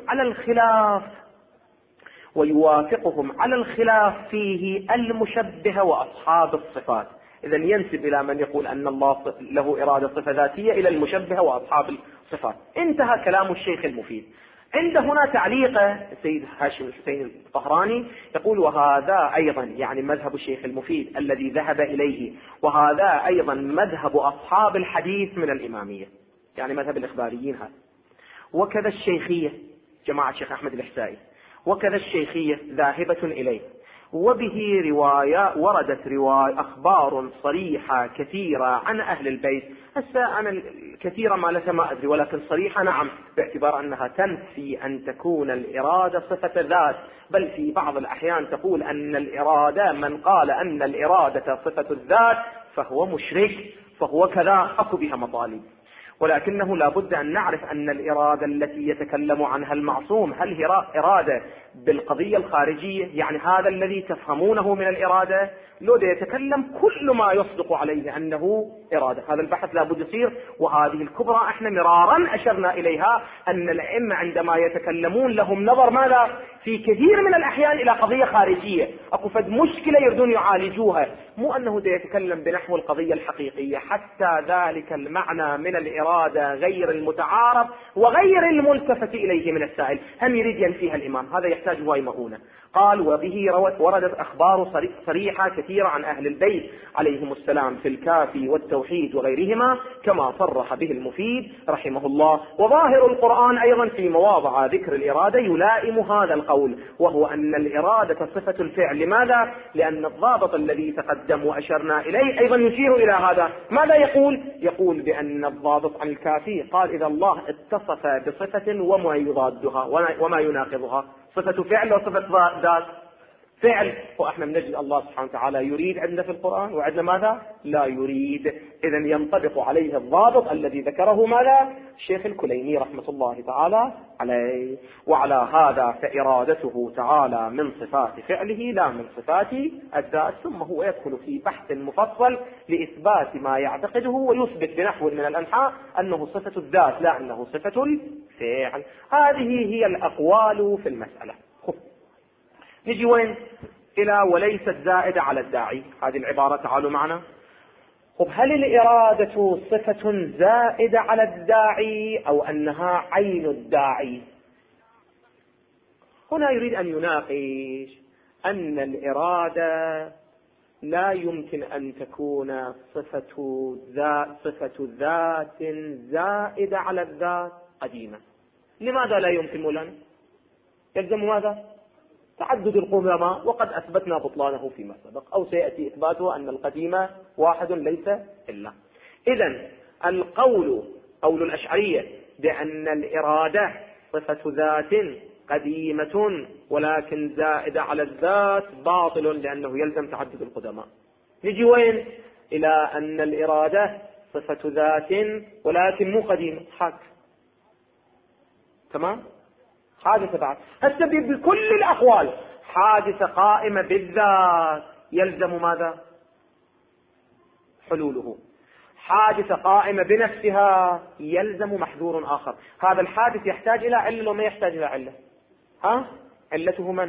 على الخلاف فيه المشبهة وأصحاب الصفات. إذا ينسب إلى من يقول أن الله له إرادة صفة ذاتية إلى المشبهة وأصحاب الصفات. انتهى كلام الشيخ المفيد. عند هنا تعليقه السيد هاشم الحسين الطهراني يقول وهذا أيضا يعني مذهب الشيخ المفيد الذي ذهب إليه، وهذا أيضا مذهب أصحاب الحديث من الإمامية، يعني مذهب الإخباريين هذا. وكذا الشيخية جماعة الشيخ أحمد الحسائي، وكذا الشيخية ذاهبة إليه. وبه وردت أخبار صريحة كثيرة عن أهل البيت. هسه أنا كثيرة ما أدري، ولكن صريحة نعم، باعتبار أنها تنفي أن تكون الإرادة صفة ذات، بل في بعض الأحيان تقول أن الإرادة، من قال أن الإرادة صفة الذات فهو مشرك، فهو كذا، أكو بها مطالب. ولكنه لا بد أن نعرف أن الإرادة التي يتكلم عنها المعصوم هل هي إرادة بالقضية الخارجية، يعني هذا الذي تفهمونه من الإرادة، لو يتكلم كل ما يصدق عليه أنه إرادة. هذا البحث لا بد يصير. وهذه الكبرى احنا مرارا أشرنا إليها، أن الأئمة عندما يتكلمون لهم نظر ماذا في كثير من الأحيان إلى قضية خارجية، أكو فد مشكلة يردون يعالجوها، مو أنه يتكلم بنحو القضية الحقيقية. حتى ذلك المعنى من الإرادة غير المتعارف وغير الملتفت إليه من السائل هم يريد ينفيها الإمام، هذا يحتاج هواي مؤونة. قال وبه وردت أخبار صريحة كثيرة عن أهل البيت عليهم السلام في الكافي والتوحيد وغيرهما، كما صرح به المفيد رحمه الله. وظاهر القرآن أيضا في مواضع ذكر الإرادة يلائم هذا القول، وهو أن الإرادة صفة الفعل. لماذا؟ لأن الضابط الذي تقدم وأشرنا إليه أيضا يشير إلى هذا. ماذا يقول بأن الضابط عن الكافي قال إذا الله اتصف بصفة وما يضادها وما يناقضها، صفة فعل وصفة ذات. فعل وإحنا بنجد الله سبحانه وتعالى يريد عندنا في القرآن، وعندنا ماذا؟ لا يريد. إذن ينطبق عليه الضابط الذي ذكره ماذا؟ الشيخ الكليني رحمة الله تعالى عليه. وعلى هذا فإرادته تعالى من صفات فعله لا من صفات الذات. ثم هو يدخل في بحث مفصل لإثبات ما يعتقده ويثبت بنحو من الأنحاء أنه صفة الذات لا أنه صفة الفعل. هذه هي الأقوال في المسألة. نجي وين؟ إلى وليست زائدة على الداعي. هذه العبارة تعالوا معنا. هل الإرادة صفة زائدة على الداعي أو أنها عين الداعي؟ هنا يريد أن يناقش أن الإرادة لا يمكن أن تكون صفة ذات زائدة على الذات قديمة. لماذا لا يمكن مولانا؟ يلزم ماذا؟ تعدد القدماء، وقد أثبتنا بطلانه فيما سبق، أو سيأتي إثباته أن القديم واحد ليس إلا. إذن القول قول الأشعرية بأن الإرادة صفة ذات قديمة ولكن زائدة على الذات باطل، لأنه يلزم تعدد القدماء. نجي وين؟ إلى أن الإرادة صفة ذات ولكن مو قديمة، حادثة. تمام؟ حادثة بعد هسه بكل الأقوال حادثة قائمة بالذات يلزم ماذا؟ حلوله. حادثة قائمة بنفسها يلزم محذور آخر. هذا الحادث يحتاج إلى علة وما يحتاج إلى علة. علته من؟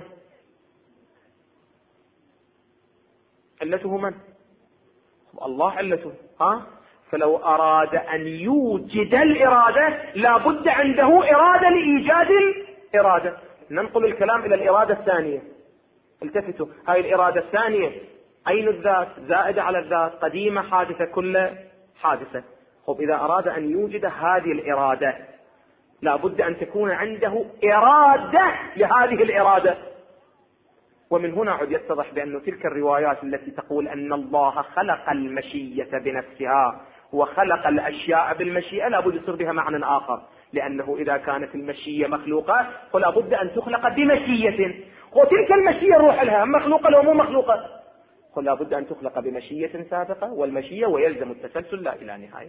علته من؟ الله علته. فلو أراد أن يوجد الإرادة لابد عنده إرادة لإيجاد الإرادة. ننقل الكلام إلى الإرادة الثانية. التفتوا، هاي الإرادة الثانية عين الذات زائدة على الذات قديمة حادثة كل حادثة. إذا أراد أن يوجد هذه الإرادة لابد أن تكون عنده إرادة لهذه الإرادة. ومن هنا عد يتضح بأن تلك الروايات التي تقول أن الله خلق المشية بنفسها وخلق الأشياء بالمشيئة لا بد يصير بها معنى آخر، لأنه إذا كانت المشية مخلوقة فلا بد أن تخلق بمشية، وتلك المشية روح لها مخلوقة لو مو مخلوقة، فلا بد أن تخلق بمشية سابقة والمشية ويلزم التسلسل لا إلى نهاية.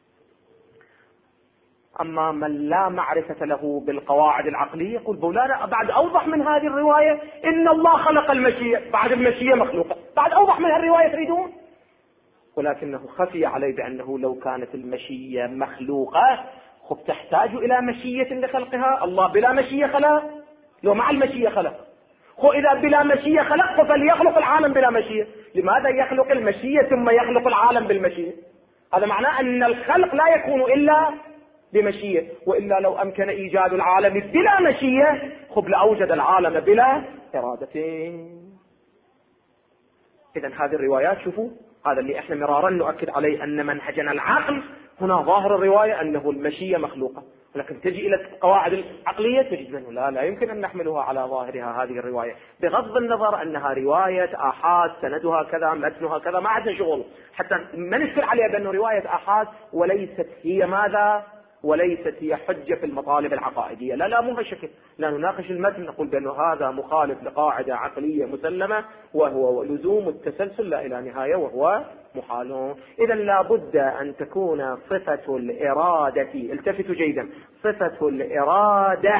أما من لا معرفة له بالقواعد العقلية يقول بولانا بعد أوضح من هذه الرواية إن الله خلق المشية، بعد المشية مخلوقة، بعد أوضح من هالرواية تريدون؟ ولكنه خفي عليه بأنه لو كانت المشية مخلوقة خب تحتاج إلى مشية لخلقها. الله بلا مشية خلق، لو مع المشية خلق، خو إذا بلا مشية خلق فليخلق العالم بلا مشية. لماذا يخلق المشية ثم يخلق العالم بالمشية؟ هذا معناه أن الخلق لا يكون إلا بمشية، وإلا لو أمكن إيجاد العالم بلا مشية خب لأوجد العالم بلا إرادتين. إذن هذه الروايات شوفوا هذا اللي احنا مرارا نؤكد عليه أن منهجنا العقل هنا ظاهر الرواية أنه المشية مخلوقة، لكن تجي إلى القواعد العقلية تجد منه لا يمكن أن نحملها على ظاهرها هذه الرواية، بغض النظر أنها رواية آحاد سندها كذا متنها كذا ما عندنا شغل، حتى ما نشكل عليها بأنه رواية آحاد وليست هي ماذا؟ وليست هي حجة في المطالب العقائدية. لا مو بشكل، لا نناقش المتن نقول بأنه هذا مخالف لقاعدة عقلية مسلمة وهو لزوم التسلسل لا إلى نهاية وهو محال. إذا لا بد أن تكون صفة الإرادة، التفتوا جيدا، صفة الإرادة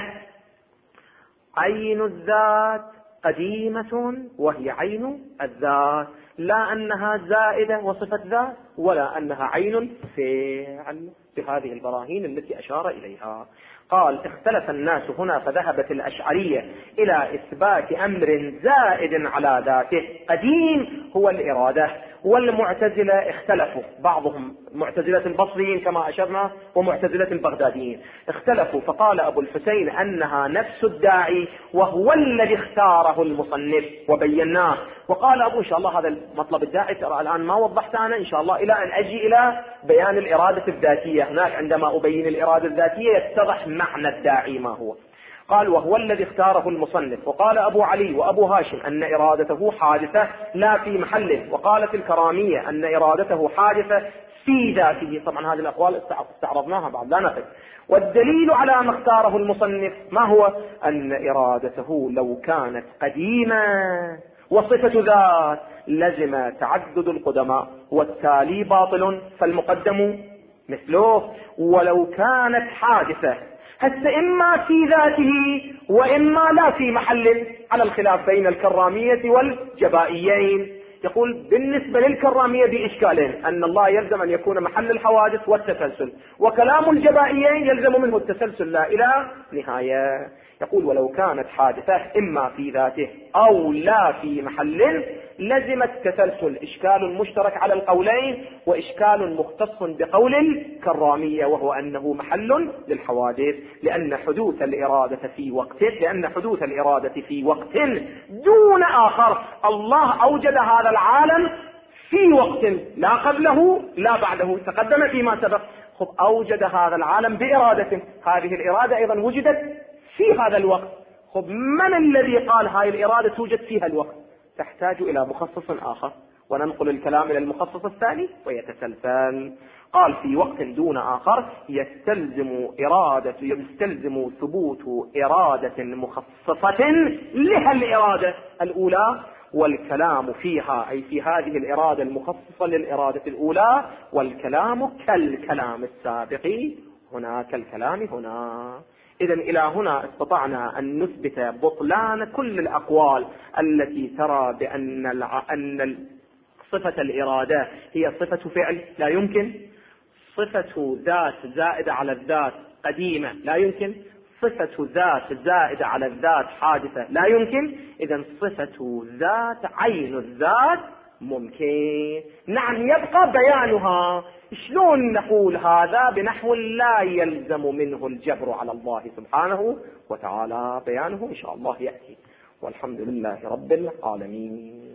عين الذات قديمة وهي عين الذات، لا أنها زائدة وصفة ذات ولا أنها عين فعل، بهذه البراهين التي أشار إليها. قال اختلف الناس هنا فذهبت الأشعرية إلى إثبات أمر زائد على ذاته قديم هو الإرادة، والمعتزلة اختلفوا، بعضهم معتزلة البصريين كما أشرنا ومعتزلة البغداديين اختلفوا، فقال أبو الحسين أنها نفس الداعي وهو الذي اختاره المصنف وبيناه، وقال أبو إن شاء الله هذا المطلب الداعي ترى الآن ما وضحت أنا إن شاء الله إلى أن أجي إلى بيان الإرادة الذاتية، هناك عندما أبين الإرادة الذاتية يتضح معنى الداعي ما هو. قال وهو الذي اختاره المصنف. وقال أبو علي وأبو هاشم أن إرادته حادثة لا في محله، وقالت الكرامية أن إرادته حادثة في ذاته. طبعا هذه الأقوال استعرضناها بعد لا نقف. والدليل على ما اختاره المصنف ما هو؟ أن إرادته لو كانت قديمة وصفة ذات لزم تعدد القدماء والتالي باطل فالمقدم مثله، ولو كانت حادثة هسه إما في ذاته وإما لا في محل، على الخلاف بين الكرامية والجبائيين. يقول بالنسبة للكرامية بإشكالين، أن الله يلزم أن يكون محل الحوادث والتسلسل، وكلام الجبائيين يلزم منه التسلسل لا إلى نهاية. يقول ولو كانت حادثة إما في ذاته أو لا في محل لزم التسلسل، إشكال مشترك على القولين وإشكال مختص بقول الكرامية وهو أنه محل للحوادث، لأن حدوث الإرادة في وقت دون آخر. الله أوجد هذا العالم في وقت لا قبله لا بعده، تقدم فيما سبق، أوجد هذا العالم بإرادة، هذه الإرادة أيضا وجدت في هذا الوقت. من الذي قال هاي الإرادة توجد فيها الوقت؟ تحتاج إلى مخصص آخر، وننقل الكلام إلى المخصص الثاني ويتسلسل. قال في وقت دون آخر يستلزم ثبوت إرادة مخصصة لها الإرادة الأولى، والكلام فيها أي في هذه الإرادة المخصصة للإرادة الأولى، والكلام كالكلام السابق هنا كالكلام هنا. إذن إلى هنا استطعنا أن نثبت بطلان كل الأقوال التي ترى بأن صفة الإرادة هي صفة فعل لا يمكن، صفة ذات زائدة على الذات قديمة لا يمكن، صفة ذات زائدة على الذات حادثة لا يمكن، إذن صفة ذات عين الذات ممكن. نعم يبقى بيانها. شلون نقول هذا؟ بنحو لا يلزم منه الجبر على الله سبحانه وتعالى، بيانه إن شاء الله يأتي، والحمد لله رب العالمين.